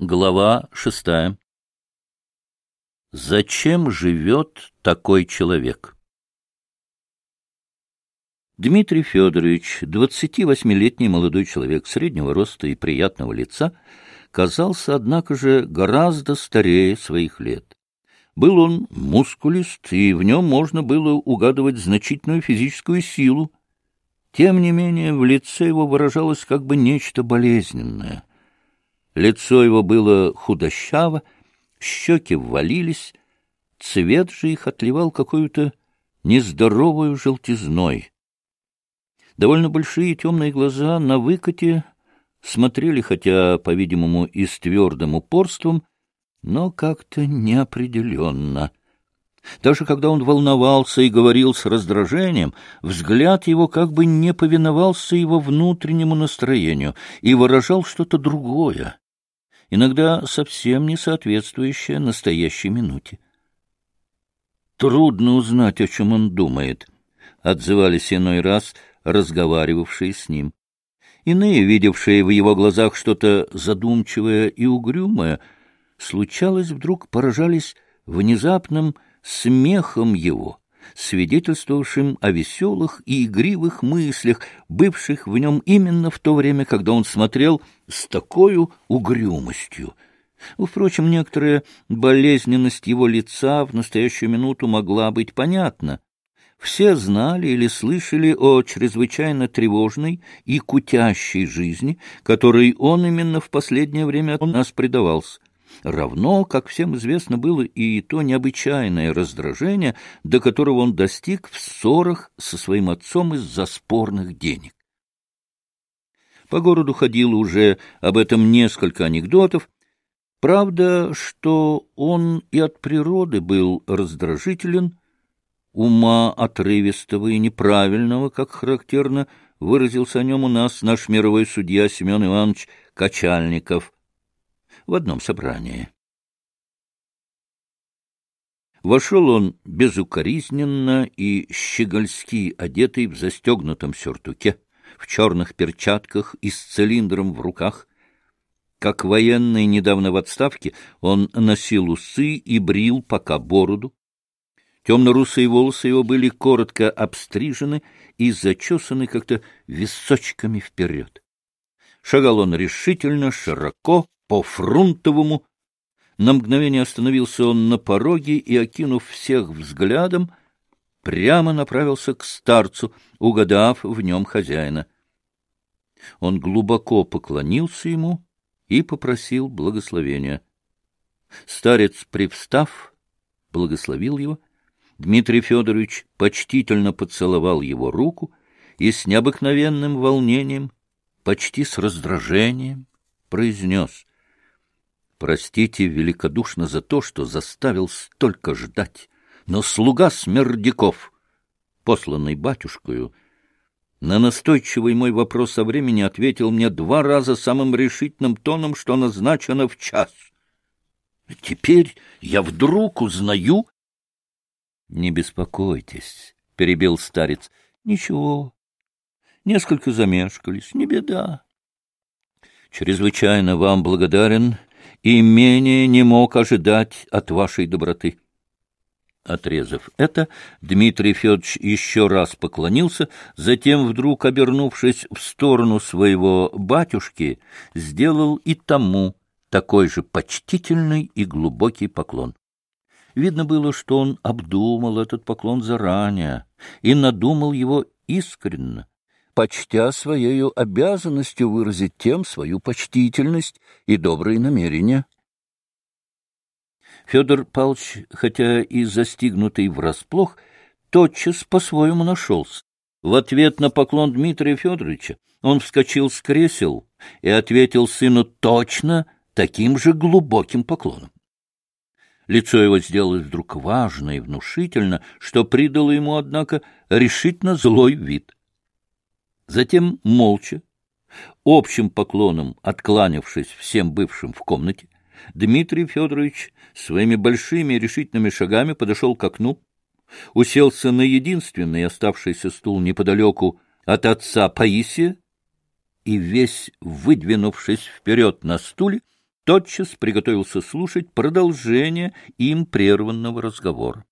Глава 6. Зачем живет такой человек? Дмитрий Федорович, 28-летний молодой человек среднего роста и приятного лица, казался, однако же, гораздо старее своих лет. Был он мускулист, и в нем можно было угадывать значительную физическую силу. Тем не менее, в лице его выражалось как бы нечто болезненное. Лицо его было худощаво, щеки ввалились, цвет же их отливал какую-то нездоровую желтизной. Довольно большие темные глаза на выкате смотрели, хотя, по-видимому, и с твердым упорством, но как-то неопределенно. Даже когда он волновался и говорил с раздражением, взгляд его как бы не повиновался его внутреннему настроению и выражал что-то другое, иногда совсем не соответствующее настоящей минуте. «Трудно узнать, о чем он думает», — отзывались иной раз разговаривавшие с ним. Иные, видевшие в его глазах что-то задумчивое и угрюмое, случалось вдруг поражались внезапным смехом его, свидетельствовавшим о веселых и игривых мыслях, бывших в нем именно в то время, когда он смотрел с такою угрюмостью. Впрочем, некоторая болезненность его лица в настоящую минуту могла быть понятна. Все знали или слышали о чрезвычайно тревожной и кутящей жизни, которой он именно в последнее время от нас предавался. Равно, как всем известно, было и то необычайное раздражение, до которого он достиг в ссорах со своим отцом из-за спорных денег. По городу ходило уже об этом несколько анекдотов. Правда, что он и от природы был раздражителен, ума отрывистого и неправильного, как характерно выразился о нем у нас наш мировой судья Семен Иванович Качальников в одном собрании. Вошел он безукоризненно и щегольски одетый в застегнутом сюртуке, в черных перчатках и с цилиндром в руках. Как военный недавно в отставке, он носил усы и брил пока бороду. Темно-русые волосы его были коротко обстрижены и зачесаны как-то височками вперед. Шагал он решительно, широко, по-фрунтовому. На мгновение остановился он на пороге и, окинув всех взглядом, прямо направился к старцу, угадав в нем хозяина. Он глубоко поклонился ему и попросил благословения. Старец, привстав, благословил его. Дмитрий Федорович почтительно поцеловал его руку и с необыкновенным волнением, почти с раздражением, произнес: «Простите великодушно за то, что заставил столько ждать, но слуга Смердяков, посланный батюшкою, на настойчивый мой вопрос о времени ответил мне 2 раза самым решительным тоном, что назначено в час. Теперь я вдруг узнаю...» «Не беспокойтесь», — перебил старец. «Ничего, несколько замешкались, не беда. Чрезвычайно вам благодарен и менее не мог ожидать от вашей доброты». Отрезав это, Дмитрий Федорович еще раз поклонился, затем, вдруг обернувшись в сторону своего батюшки, сделал и тому такой же почтительный и глубокий поклон. Видно было, что он обдумал этот поклон заранее и надумал его искренно, почтя своею обязанностью выразить тем свою почтительность и добрые намерения. Федор Павлович, хотя и застигнутый врасплох, тотчас по-своему нашелся. В ответ на поклон Дмитрия Федоровича он вскочил с кресел и ответил сыну точно таким же глубоким поклоном. Лицо его сделалось вдруг важно и внушительно, что придало ему, однако, решительно злой вид. Затем, молча, общим поклоном откланявшись всем бывшим в комнате, Дмитрий Федорович своими большими и решительными шагами подошел к окну, уселся на единственный оставшийся стул неподалеку от отца Паисия и, весь выдвинувшись вперед на стуле, тотчас приготовился слушать продолжение им прерванного разговора.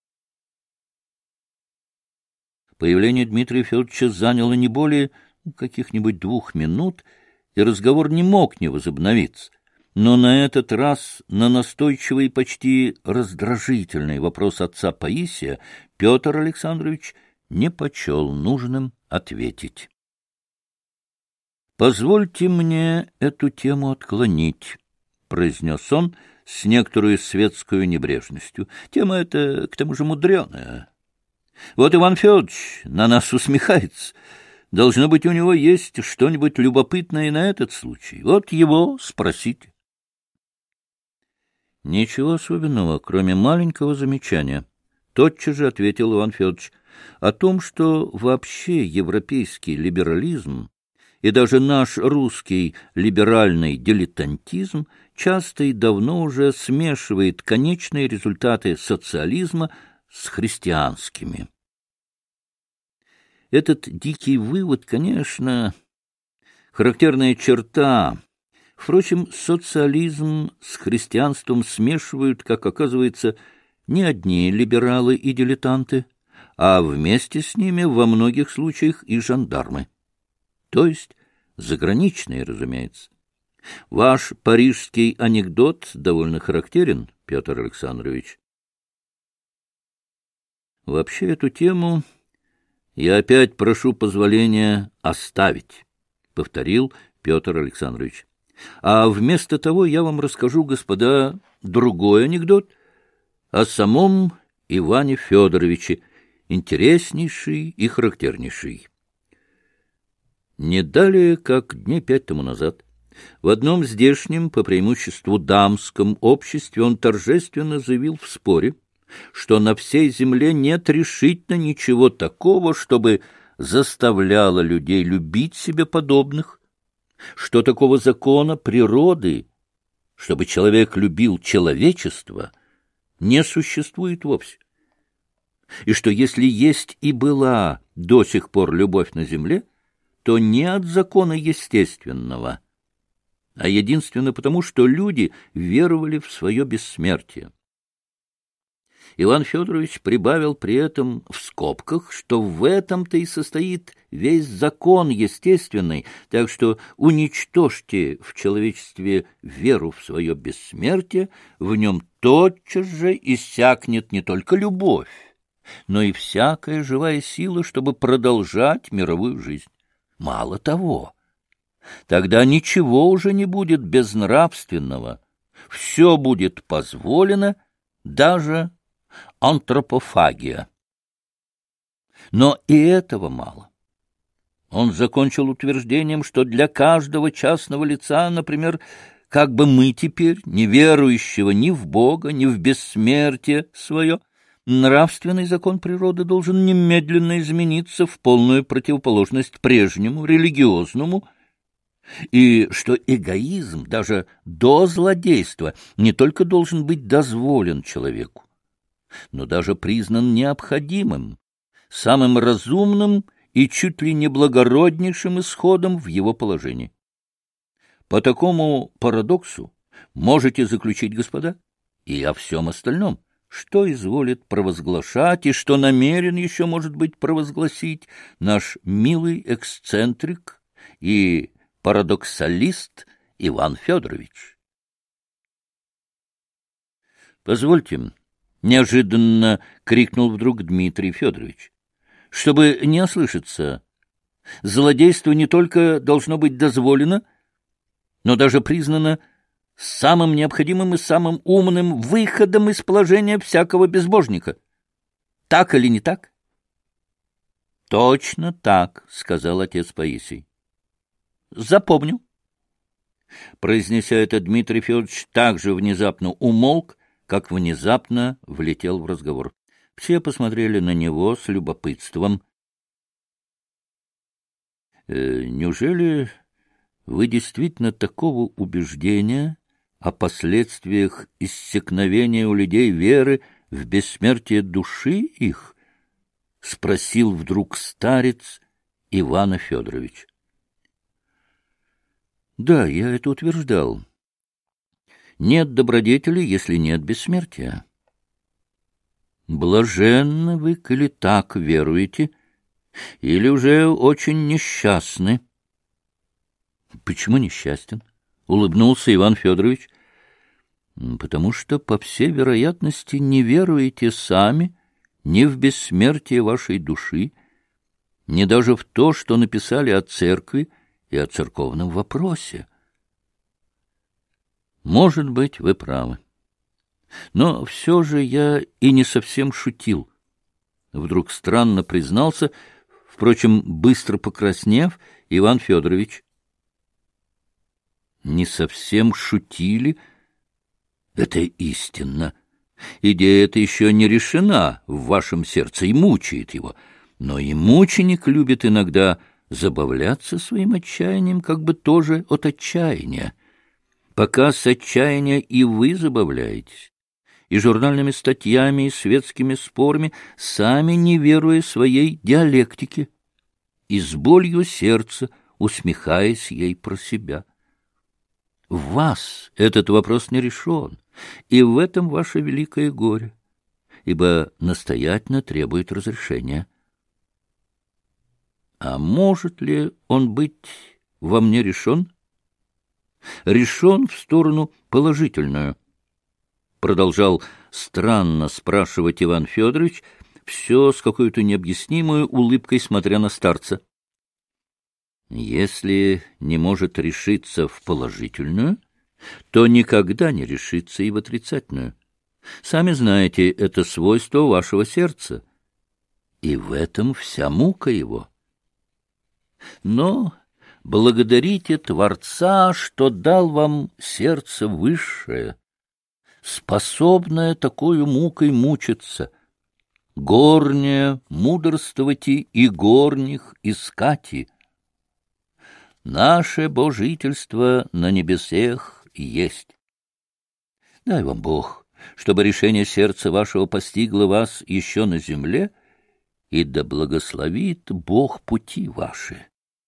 Появление Дмитрия Федоровича заняло не более каких-нибудь 2 минут, и разговор не мог не возобновиться. Но на этот раз на настойчивый и почти раздражительный вопрос отца Паисия Петр Александрович не почел нужным ответить. «Позвольте мне эту тему отклонить», — произнес он с некоторой светской небрежностью. «Тема эта, к тому же, мудреная. Вот Иван Федорович на нас усмехается. Должно быть, у него есть что-нибудь любопытное и на этот случай. Вот его спросите». «Ничего особенного, кроме маленького замечания», — тотчас же ответил Иван Федорович, «о том, что вообще европейский либерализм и даже наш русский либеральный дилетантизм часто и давно уже смешивает конечные результаты социализма с христианскими. Этот дикий вывод, конечно, характерная черта. Впрочем, социализм с христианством смешивают, как оказывается, не одни либералы и дилетанты, а вместе с ними во многих случаях и жандармы. То есть заграничные, разумеется. Ваш парижский анекдот довольно характерен, Петр Александрович. Вообще эту тему я опять прошу позволения оставить, — повторил Петр Александрович. А вместо того я вам расскажу, господа, другой анекдот о самом Иване Федоровиче, интереснейший и характернейший. Не далее, как дней 5 тому назад, в одном здешнем, по преимуществу дамском обществе он торжественно заявил в споре, что на всей земле нет решительно ничего такого, чтобы заставляло людей любить себе подобных, что такого закона природы, чтобы человек любил человечество, не существует вовсе, и что если есть и была до сих пор любовь на земле, то не от закона естественного, а единственно потому, что люди веровали в свое бессмертие. Иван Федорович прибавил при этом в скобках, что в этом-то и состоит весь закон естественный, так что уничтожьте в человечестве веру в свое бессмертие, в нем тотчас же иссякнет не только любовь, но и всякая живая сила, чтобы продолжать мировую жизнь. Мало того, тогда ничего уже не будет безнравственного, все будет позволено, даже антропофагия. Но и этого мало. Он закончил утверждением, что для каждого частного лица, например, как бы мы теперь, не верующего ни в Бога, ни в бессмертие свое, нравственный закон природы должен немедленно измениться в полную противоположность прежнему, религиозному, и что эгоизм даже до злодейства не только должен быть дозволен человеку, но даже признан необходимым, самым разумным и чуть ли не благороднейшим исходом в его положении. По такому парадоксу можете заключить, господа, и о всем остальном, что изволит провозглашать и что намерен еще, может быть, провозгласить наш милый эксцентрик и парадоксалист Иван Федорович. Позвольте, — неожиданно крикнул вдруг Дмитрий Федорович, — чтобы не ослышаться, злодейство не только должно быть дозволено, но даже признано самым необходимым и самым умным выходом из положения всякого безбожника. Так или не так? — Точно так, — сказал отец Паисий. — Запомню. Произнеся это, Дмитрий Федорович также внезапно умолк, как внезапно влетел в разговор. Все посмотрели на него с любопытством. Неужели вы действительно такого убеждения о последствиях иссякновения у людей веры в бессмертие души их? — спросил вдруг старец Ивана Федорович. — Да, я это утверждал. Нет добродетели, если нет бессмертия. Блаженны вы, коли так веруете, или уже очень несчастны. — Почему несчастен? — улыбнулся Иван Федорович. — Потому что, по всей вероятности, не веруете сами ни в бессмертие вашей души, ни даже в то, что написали о церкви и о церковном вопросе. Может быть, вы правы. Но все же я и не совсем шутил. Вдруг странно признался, впрочем, быстро покраснев, Иван Федорович. Не совсем шутили? Это истинно. Идея эта еще не решена в вашем сердце и мучает его. Но и мученик любит иногда забавляться своим отчаянием, как бы тоже от отчаяния. Пока с отчаяния и вы забавляетесь, и журнальными статьями, и светскими спорами, сами не веруя своей диалектике, и с болью сердца, усмехаясь ей про себя. В вас этот вопрос не решен, и в этом ваше великое горе, ибо настоятельно требует разрешения. А может ли он быть во мне решен? Решен в сторону положительную, продолжал странно спрашивать Иван Федорович, все с какой-то необъяснимой улыбкой смотря на старца. Если не может решиться в положительную, то никогда не решится и в отрицательную. Сами знаете, это свойство вашего сердца, и в этом вся мука его. Но благодарите Творца, что дал вам сердце высшее, способное такою мукой мучиться, горнее мудрствовати и горних искати. Наше божительство на небесех есть. Дай вам Бог, чтобы решение сердца вашего постигло вас еще на земле, и да благословит Бог пути ваши.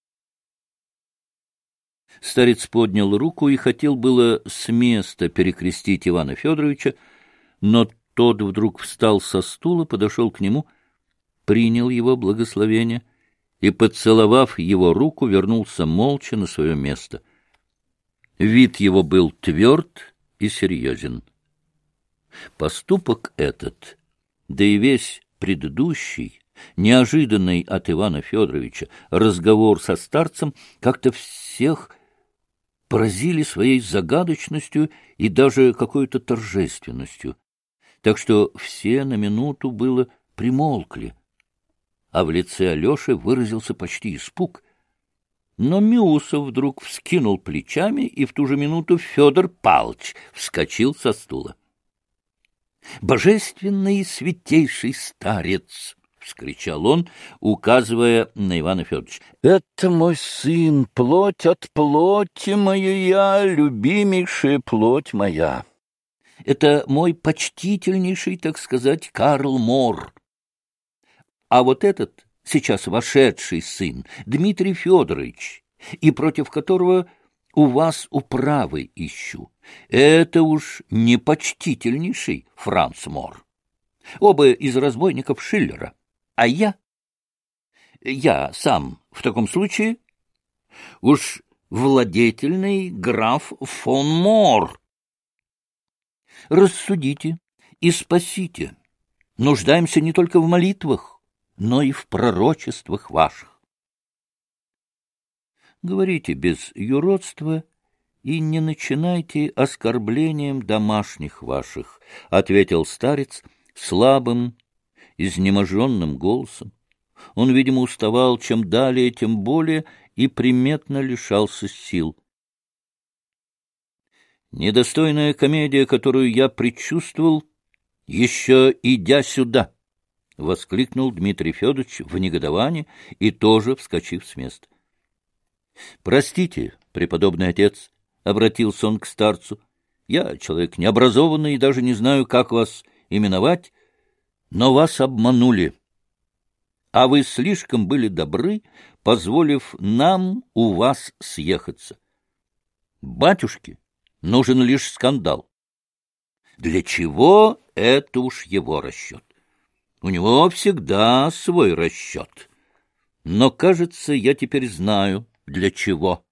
Старец поднял руку и хотел было с места перекрестить Ивана Федоровича, но тот вдруг встал со стула, подошел к нему, принял его благословение и, поцеловав его руку, вернулся молча на свое место. Вид его был тверд и серьезен. Поступок этот, да и весь предыдущий, неожиданный от Ивана Федоровича разговор со старцем, как-то всех поразили своей загадочностью и даже какой-то торжественностью, так что все на минуту было примолкли, а в лице Алеши выразился почти испуг. Но Миусов вдруг вскинул плечами, и в ту же минуту Федор Павлович вскочил со стула. — Божественный и святейший старец! — вскричал он, указывая на Ивана Федоровича. — Это мой сын, плоть от плоти моя, любимейшая плоть моя. Это мой почтительнейший, так сказать, Карл Мор. А вот этот, сейчас вошедший сын, Дмитрий Федорович, и против которого у вас управы ищу, это уж не почтительнейший Франц Мор. Оба из разбойников Шиллера. А я сам в таком случае уж владетельный граф фон Мор. Рассудите и спасите. Нуждаемся не только в молитвах, но и в пророчествах ваших. Говорите без юродства и не начинайте оскорблением домашних ваших, — ответил старец слабым, изнеможенным голосом. Он, видимо, уставал, чем далее, тем более, и приметно лишался сил. Недостойная комедия, которую я предчувствовал, еще идя сюда, — воскликнул Дмитрий Федорович в негодовании и тоже вскочив с места. — Простите, преподобный отец, — обратился он к старцу, — я человек необразованный и даже не знаю, как вас именовать, но вас обманули, а вы слишком были добры, позволив нам у вас съехаться. Батюшке нужен лишь скандал. Для чего — это уж его расчет. У него всегда свой расчет. Но, кажется, я теперь знаю, для чего.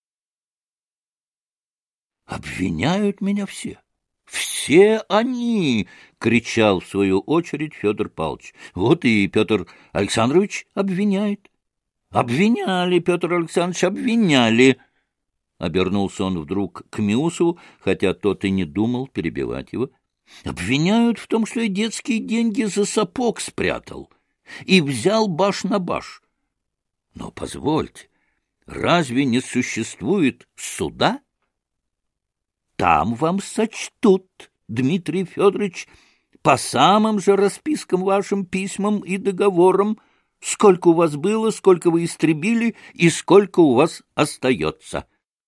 Обвиняют меня все. Все они! — кричал в свою очередь Федор Павлович. Вот и Петр Александрович обвиняет. Обвиняли, Петр Александрович, обвиняли. Обернулся он вдруг к Миусову, хотя тот и не думал перебивать его. Обвиняют в том, что я детские деньги за сапог спрятал и взял баш на баш. Но позвольте, разве не существует суда? Там вам сочтут, Дмитрий Федорович, по самым же распискам вашим, письмам и договорам, сколько у вас было, сколько вы истребили и сколько у вас остается.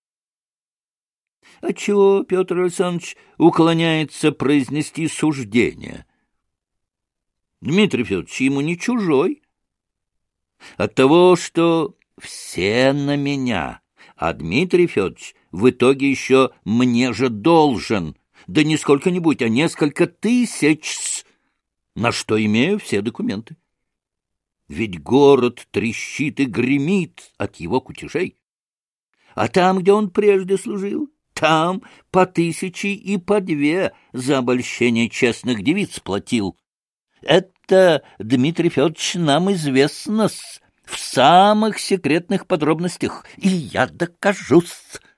Отчего Петр Александрович уклоняется произнести суждение? Дмитрий Федорович ему не чужой. От того, что все на меня, а Дмитрий Федорович в итоге еще мне же должен, да не сколько-нибудь, а несколько тысяч, на что имею все документы. Ведь город трещит и гремит от его кутежей. А там, где он прежде служил, там по 1000 и по 2 за обольщение честных девиц платил. Это, Дмитрий Федорович, нам известно в самых секретных подробностях, и я докажусь.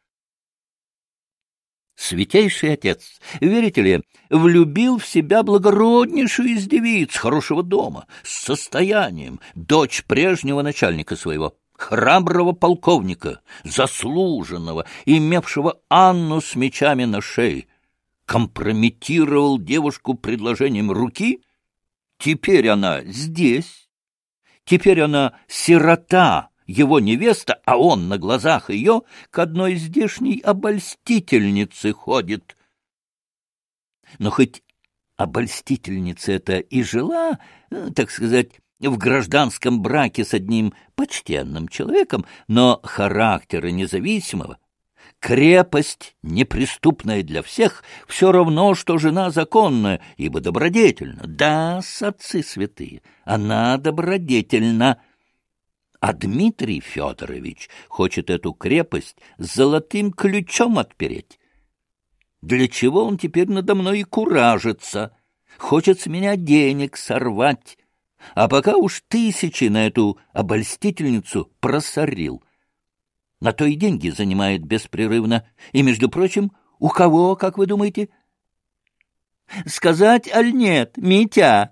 Святейший отец, верите ли, влюбил в себя благороднейшую из девиц хорошего дома, с состоянием, дочь прежнего начальника своего, храброго полковника, заслуженного, имевшего Анну с мечами на шее, компрометировал девушку предложением руки. Теперь она здесь, теперь она сирота, его невеста, а он на глазах ее к одной здешней обольстительнице ходит. Но хоть обольстительница эта и жила, так сказать, в гражданском браке с одним почтенным человеком, но характера независимого, крепость неприступная для всех, все равно, что жена законная, ибо добродетельна. Да, отцы святые, она добродетельна. А Дмитрий Федорович хочет эту крепость золотым ключом отпереть. Для чего он теперь надо мной и куражится? Хочет с меня денег сорвать. А пока уж 1000 на эту обольстительницу просорил. На то и деньги занимает беспрерывно. И, между прочим, у кого, как вы думаете? Сказать аль нет, Митя?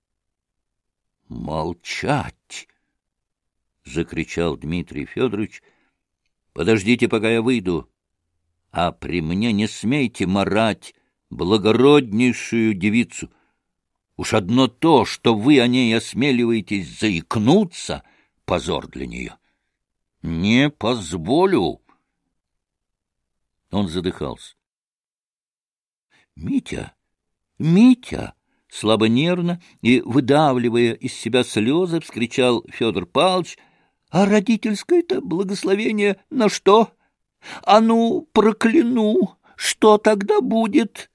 Молчать! — закричал Дмитрий Федорович. — Подождите, пока я выйду. А при мне не смейте марать благороднейшую девицу. Уж одно то, что вы о ней осмеливаетесь заикнуться, позор для нее. Не позволю. Он задыхался. — Митя, Митя! — слабо нервно и, выдавливая из себя слезы, вскричал Федор Павлович. — А родительское-то благословение на что? А ну, прокляну! Что тогда будет?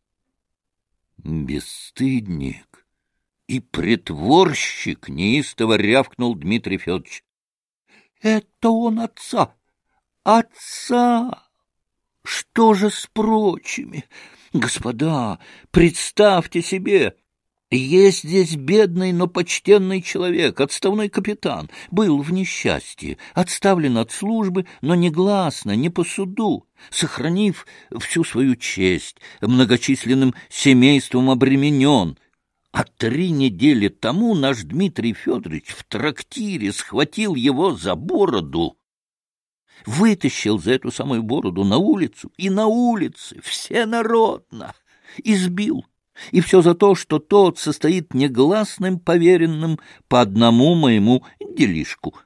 Бесстыдник и притворщик! — неистово рявкнул Дмитрий Федорович. — Это он отца! Отца! Что же с прочими? Господа, представьте себе, есть здесь бедный, но почтенный человек, отставной капитан, был в несчастье, отставлен от службы, но негласно, не по суду, сохранив всю свою честь, многочисленным семейством обременен. А 3 недели тому наш Дмитрий Федорович в трактире схватил его за бороду, вытащил за эту самую бороду на улицу, и на улице всенародно избил. И все за то, что тот состоит негласным поверенным по одному моему делишку.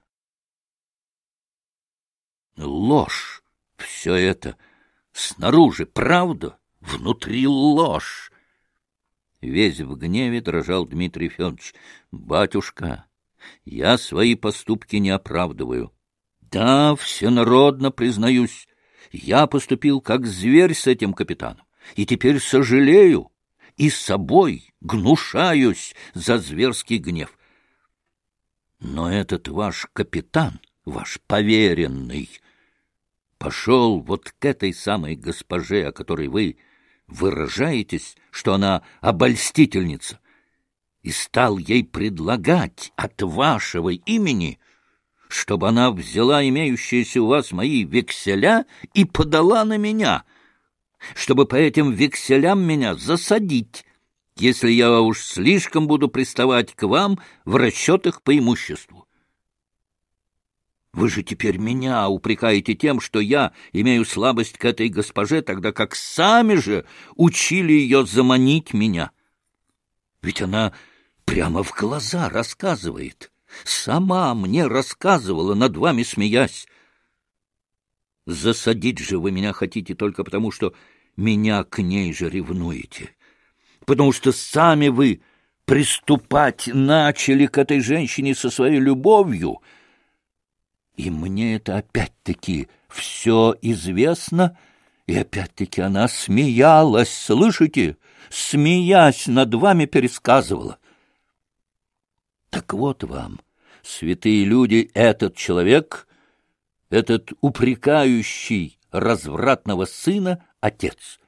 Ложь все это. Снаружи правда, внутри ложь. Весь в гневе дрожал Дмитрий Федорович. Батюшка, я свои поступки не оправдываю. Да, всенародно признаюсь, Я поступил как зверь с этим капитаном, и теперь сожалею и собой гнушаюсь за зверский гнев. Но этот ваш капитан, ваш поверенный, пошел вот к этой самой госпоже, о которой вы выражаетесь, что она обольстительница, и стал ей предлагать от вашего имени, чтобы она взяла имеющиеся у вас мои векселя и подала на меня, чтобы по этим векселям меня засадить, если я уж слишком буду приставать к вам в расчетах по имуществу. Вы же теперь меня упрекаете тем, что я имею слабость к этой госпоже, тогда как сами же учили ее заманить меня. Ведь она прямо в глаза рассказывает, сама мне рассказывала, над вами смеясь. Засадить же вы меня хотите только потому, что меня к ней же ревнуете, потому что сами вы приступать начали к этой женщине со своей любовью. И мне это опять-таки все известно, и опять-таки она смеялась, слышите? Смеясь над вами пересказывала. Так вот вам, святые люди, этот человек, этот упрекающий развратного сына отец.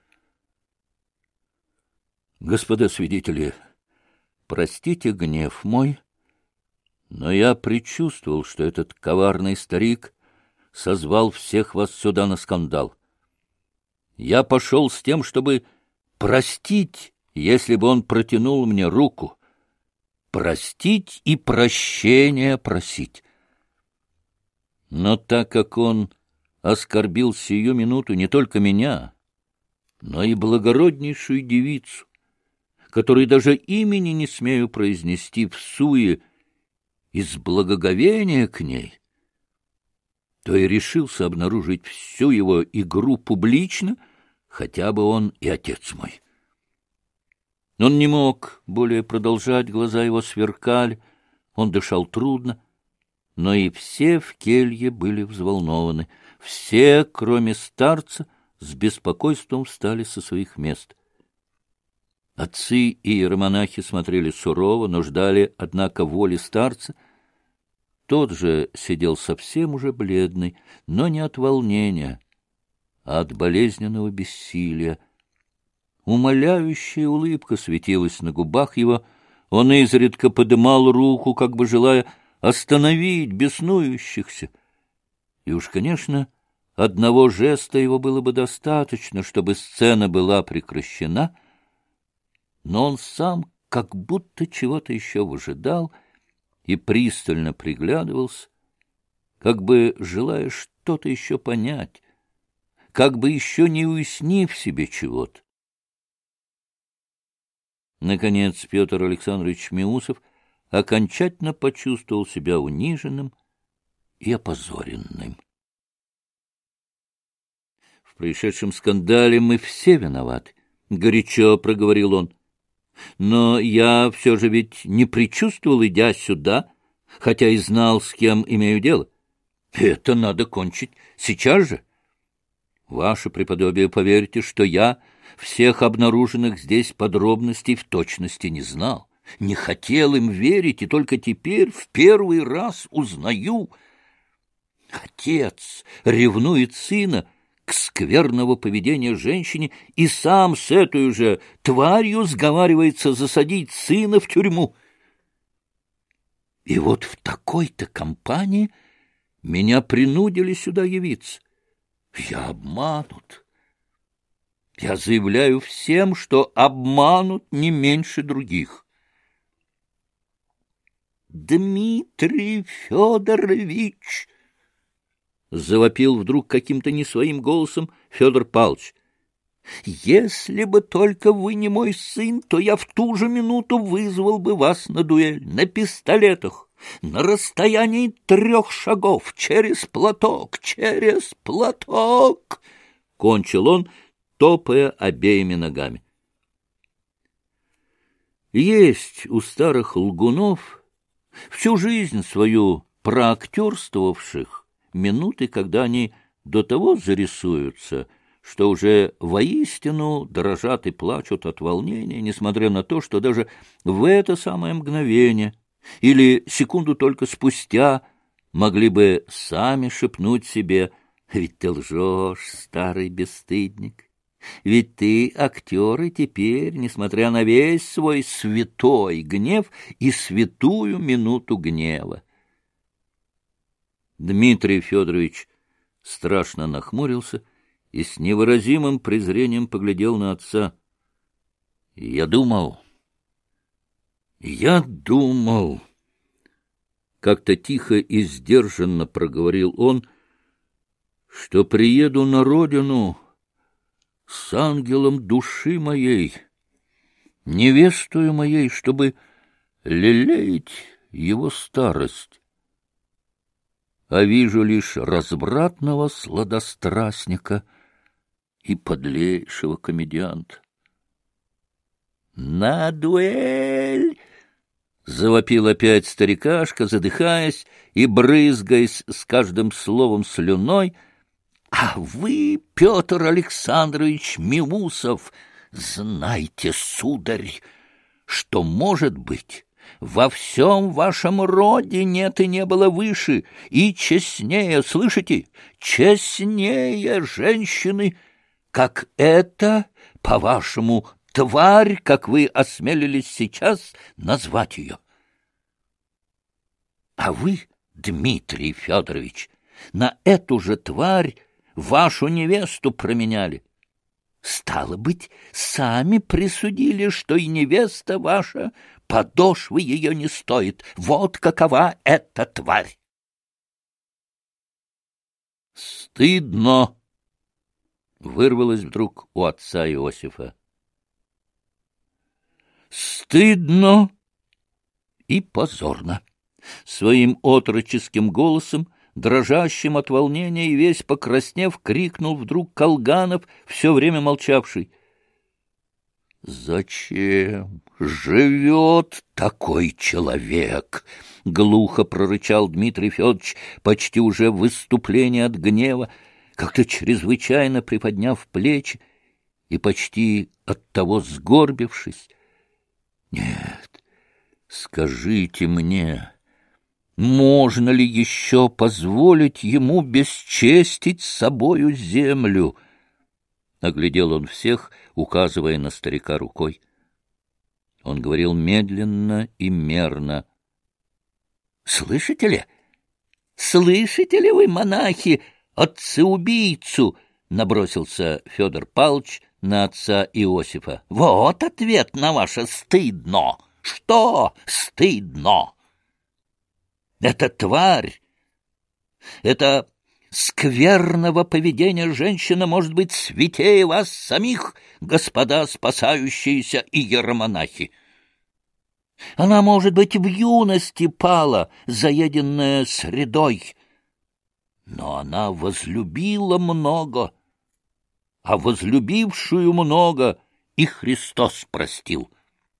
Господа свидетели, простите гнев мой, но я предчувствовал, что этот коварный старик созвал всех вас сюда на скандал. Я пошел с тем, чтобы простить, если бы он протянул мне руку, простить и прощения просить. Но так как он оскорбил сию минуту не только меня, но и благороднейшую девицу, которой даже имени не смею произнести в суе, из благоговения к ней, то и решился обнаружить всю его игру публично, хотя бы он и отец мой. Он не мог более продолжать, глаза его сверкали, он дышал трудно, но и все в келье были взволнованы, все, кроме старца, с беспокойством встали со своих мест. Отцы и иеромонахи смотрели сурово, но ждали, однако, воли старца. Тот же сидел совсем уже бледный, но не от волнения, а от болезненного бессилия. Умоляющая улыбка светилась на губах его, он изредка подымал руку, как бы желая остановить беснующихся. И уж, конечно, одного жеста его было бы достаточно, чтобы сцена была прекращена, но он сам как будто чего-то еще выжидал и пристально приглядывался, как бы желая что-то еще понять, как бы еще не уяснив себе чего-то. Наконец Петр Александрович Меусов окончательно почувствовал себя униженным и опозоренным. «В происшедшем скандале мы все виноваты», — горячо проговорил он. «Но я все же ведь не предчувствовал, идя сюда, хотя и знал, с кем имею дело. Это надо кончить сейчас же. Ваше преподобие, поверьте, что я всех обнаруженных здесь подробностей в точности не знал, не хотел им верить, и только теперь в первый раз узнаю. Отец ревнует сына к скверного поведения женщине и сам с этой же тварью сговаривается засадить сына в тюрьму. И вот в такой-то компании меня принудили сюда явиться. Я обманут. Я заявляю всем, что обманут не меньше других. Дмитрий Федорович! Завопил вдруг каким-то не своим голосом Федор Павлович. Если бы только вы не мой сын, то я в ту же минуту вызвал бы вас на дуэль, на пистолетах, на расстоянии 3 шагов, через платок, через платок, — кончил он, топая обеими ногами. Есть у старых лгунов, всю жизнь свою проактерствовавших, минуты, когда они до того зарисуются, что уже воистину дрожат и плачут от волнения, несмотря на то, что даже в это самое мгновение или секунду только спустя могли бы сами шепнуть себе: «Ведь ты лжешь, старый бесстыдник, ведь ты актер, и теперь, несмотря на весь свой святой гнев и святую минуту гнева». Дмитрий Федорович страшно нахмурился и с невыразимым презрением поглядел на отца. — Я думал, — как-то тихо и сдержанно проговорил он, — что приеду на родину с ангелом души моей, невестою моей, чтобы лелеять его старость. А вижу лишь развратного сладострастника и подлейшего комедианта. — На дуэль! — завопил опять старикашка, задыхаясь и брызгаясь с каждым словом слюной. — А вы, Петр Александрович Мимусов, знайте, сударь, что, может быть, во всем вашем роде нет и не было выше и честнее, слышите, честнее женщины, как эта, по-вашему, тварь, как вы осмелились сейчас назвать ее. А вы, Дмитрий Федорович, на эту же тварь вашу невесту променяли. Стало быть, сами присудили, что и невеста ваша, подошвы ее не стоит. Вот какова эта тварь. «Стыдно!» — вырвалось вдруг у отца Иосифа. «Стыдно и позорно!» Своим отроческим голосом, дрожащим от волнения и весь покраснев, крикнул вдруг Колганов, все время молчавший. «Зачем живет такой человек?» — глухо прорычал Дмитрий Федорович, почти уже в выступлении от гнева, как-то чрезвычайно приподняв плечи и почти оттого сгорбившись. «Нет, скажите мне, можно ли еще позволить ему бесчестить собою землю?» Оглядел он всех, указывая на старика рукой. Он говорил медленно и мерно. — Слышите ли? Слышите ли вы, монахи, отца-убийцу? — набросился Федор Павлович на отца Иосифа. — Вот ответ на ваше «стыдно». Что стыдно? Эта тварь, это скверного поведения женщина может быть святее вас самих, господа спасающиеся иеромонахи. Она, может быть, в юности пала, заеденная средой, но она возлюбила много, а возлюбившую много и Христос простил.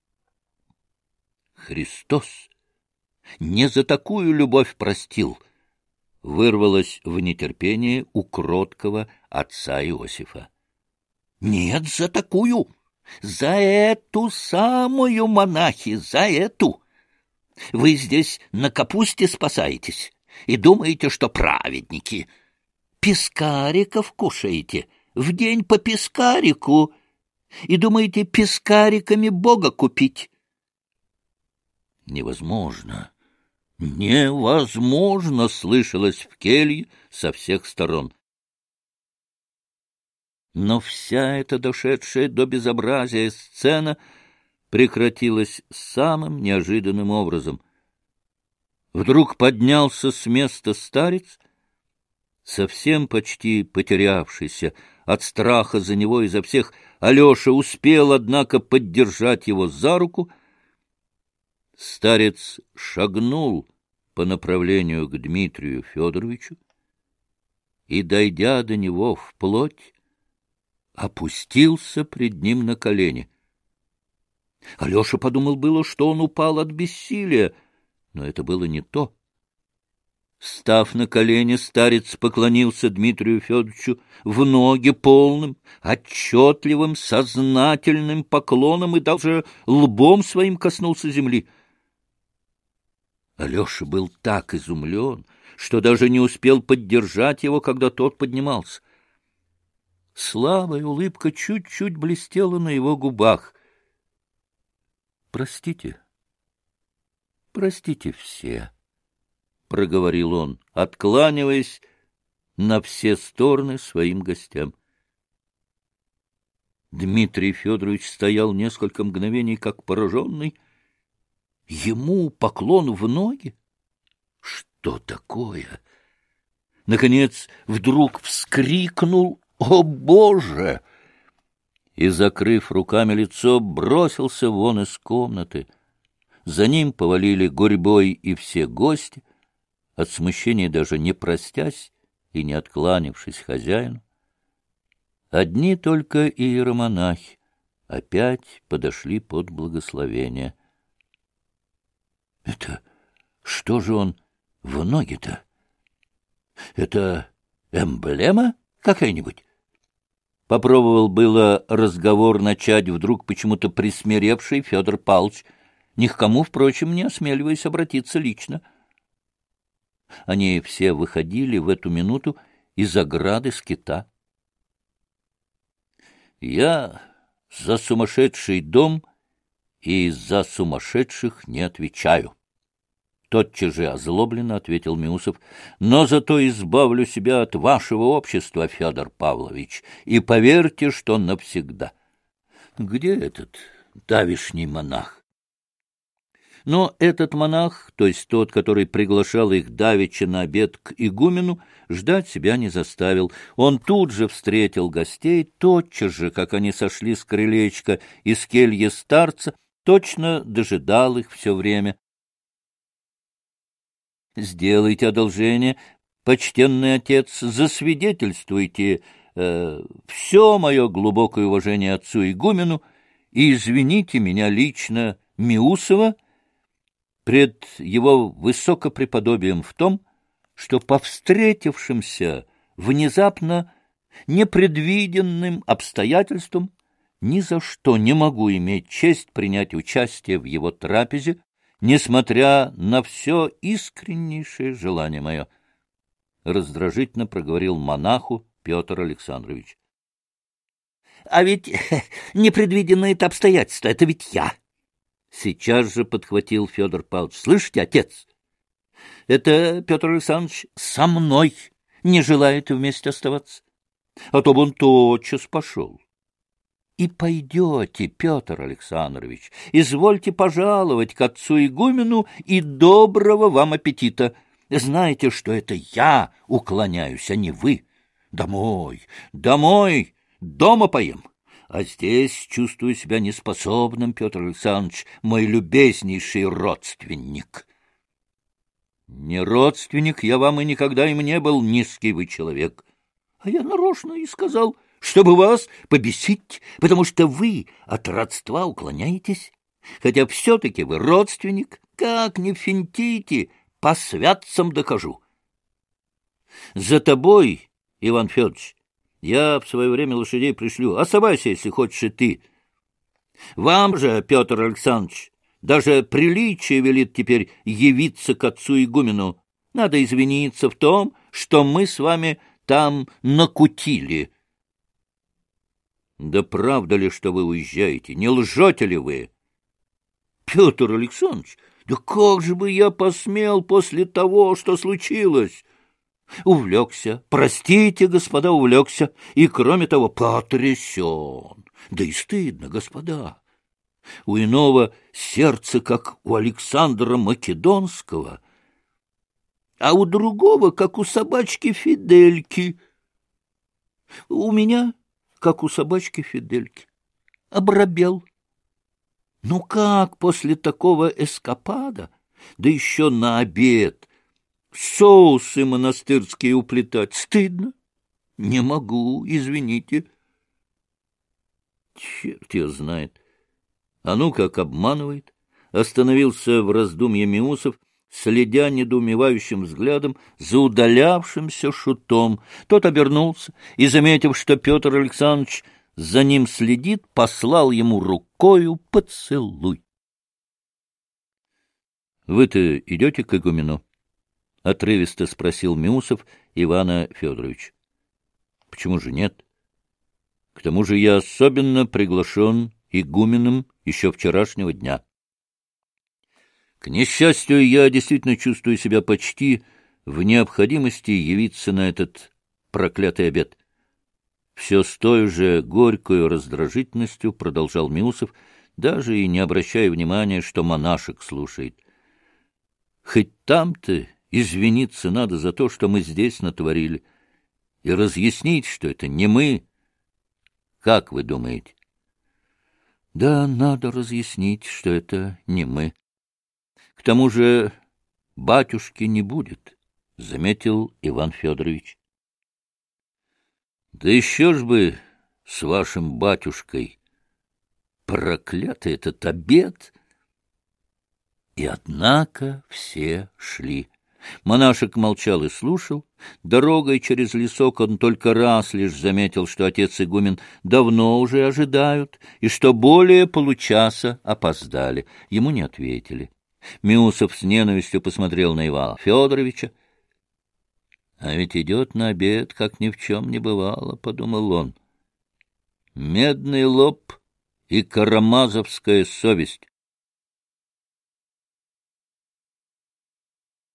Христос не за такую любовь простил, вырвалось в нетерпении у кроткого отца Иосифа. Нет, за такую, за эту самую, монахи, за эту. Вы здесь на капусте спасаетесь и думаете, что праведники. Пескариков кушаете, в день по пескарику, и думаете пескариками Бога купить. Невозможно. «Невозможно!» — слышалось в келье со всех сторон. Но вся эта дошедшая до безобразия сцена прекратилась самым неожиданным образом. Вдруг поднялся с места старец, совсем почти потерявшийся от страха за него изо всех. Алеша успел, однако, поддержать его за руку. Старец шагнул по направлению к Дмитрию Федоровичу и, дойдя до него вплоть, опустился пред ним на колени. Алеша подумал было, что он упал от бессилия, но это было не то. Встав на колени, старец поклонился Дмитрию Федоровичу в ноги полным, отчетливым, сознательным поклоном и даже лбом своим коснулся земли. Алеша был так изумлен, что даже не успел поддержать его, когда тот поднимался. Слабая улыбка чуть-чуть блестела на его губах. — Простите, простите все, — проговорил он, откланиваясь на все стороны своим гостям. Дмитрий Федорович стоял несколько мгновений, как пораженный. Ему поклон в ноги? Что такое? Наконец, вдруг вскрикнул: «О, Боже!» и, закрыв руками лицо, бросился вон из комнаты. За ним повалили гурьбой и все гости, от смущения даже не простясь и не откланившись хозяину. Одни только иеромонахи опять подошли под благословение. — Это что же он в ноги-то? Это эмблема какая-нибудь? Попробовал было разговор начать вдруг почему-то присмиревший Федор Павлович, ни к кому, впрочем, не осмеливаясь обратиться лично. Они все выходили в эту минуту из ограды скита. «Я за сумасшедший дом и за сумасшедших не отвечаю», — тотчас же озлобленно ответил Миусов. — Но зато избавлю себя от вашего общества, Федор Павлович, и поверьте, что навсегда. Где этот давишний монах? Но этот монах, то есть тот, который приглашал их давеча на обед к игумену, ждать себя не заставил. Он тут же встретил гостей, тотчас же, как они сошли с крылечка из кельи старца, точно дожидал их все время. Сделайте одолжение, почтенный отец, засвидетельствуйте все мое глубокое уважение отцу игумену и извините меня лично, Миусова, пред его высокопреподобием в том, что по встретившимся внезапно непредвиденным обстоятельствам ни за что не могу иметь честь принять участие в его трапезе, несмотря на все искреннейшее желание мое. Раздражительно проговорил монаху Петр Александрович. — А ведь непредвиденные-то обстоятельства — это ведь я! Сейчас же подхватил Федор Павлович. — Слышите, отец? Это Петр Александрович со мной не желает вместе оставаться, а то бы он тотчас пошел. И пойдете, Петр Александрович, извольте пожаловать к отцу игумену и доброго вам аппетита. Знаете, что это я уклоняюсь, а не вы. Домой, домой, дома поем. А здесь чувствую себя неспособным, Петр Александрович, мой любезнейший родственник. Не родственник я вам и никогда им не был, низкий вы человек. А я нарочно и сказал, чтобы вас побесить, потому что вы от родства уклоняетесь, хотя все-таки вы родственник, как не финтите, по святцам докажу. За тобой, Иван Федорович, я в свое время лошадей пришлю. Оставайся, если хочешь, и ты. Вам же, Петр Александрович, даже приличие велит теперь явиться к отцу игумену. Надо извиниться в том, что мы с вами там накутили. Да правда ли, что вы уезжаете? Не лжете ли вы? Петр Александрович, да как же бы я посмел после того, что случилось? Увлекся, простите, господа, увлекся, и, кроме того, потрясен. Да и стыдно, господа. У иного сердце, как у Александра Македонского, а у другого, как у собачки Фидельки. У меня, как у собачки Фидельки, обрабел. Ну как после такого эскапада, да еще на обед, соусы монастырские уплетать? Стыдно. Не могу, извините. Черт его знает. А ну как обманывает. Остановился в раздумье Миусов, следя недоумевающим взглядом за удалявшимся шутом. Тот обернулся и, заметив, что Петр Александрович за ним следит, послал ему рукою поцелуй. — Вы-то идете к игумену? — отрывисто спросил Миусов Ивана Федорович. — Почему же нет? К тому же я особенно приглашен игуменом еще вчерашнего дня. К несчастью, я действительно чувствую себя почти в необходимости явиться на этот проклятый обед. Все с той же горькой раздражительностью продолжал Миусов, даже и не обращая внимания, что монашек слушает. Хоть там-то извиниться надо за то, что мы здесь натворили, и разъяснить, что это не мы. Как вы думаете? Да, надо разъяснить, что это не мы. К тому же батюшки не будет, — заметил Иван Федорович. Да еще ж бы с вашим батюшкой! Проклятый этот обед! И однако все шли. Монашек молчал и слушал. Дорогой через лесок он только раз лишь заметил, что отец игумен давно уже ожидают, и что более получаса опоздали. Ему не ответили. Миусов с ненавистью посмотрел на Ивана Федоровича. «А ведь идет на обед, как ни в чем не бывало», — подумал он. «Медный лоб и карамазовская совесть.